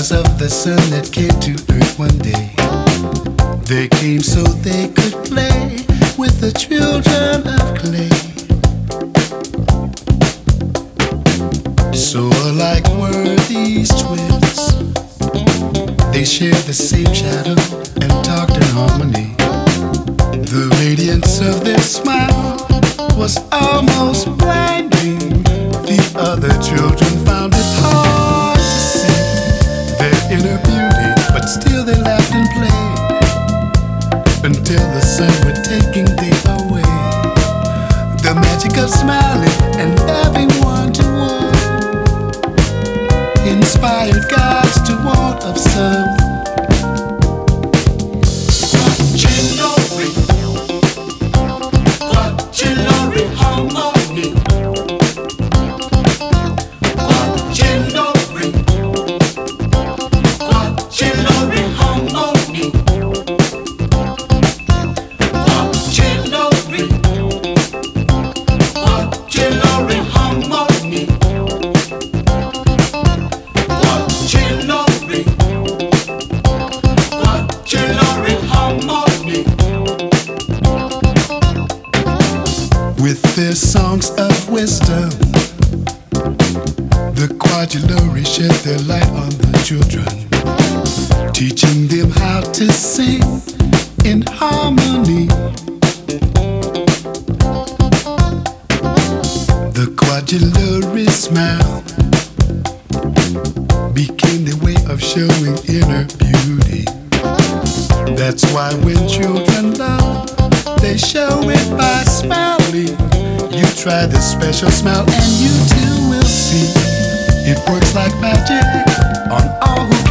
because of the sun that came to earth one day. They came so they could play with the children of clay. So alike were these twins. They shared the same shadow and talked in harmony. The radiance of their smile was almost blinding. The other children found it hard to see their inner beauty, but still they laughed and played until the sun would taking day away. The magic of smiling and having one to one inspired gods to want of some. Quaternary harmony. Quaternary harmony. Quaternary harmony. Quaternary harmony. With their songs of wisdom, the Quaternary shed their light on the children, teaching them how to sing in harmony. The Quaternary smile became their way of showing inner beauty. That's why when children love, they show it by smiling. You try this special smile and you too will see it works like magic on all who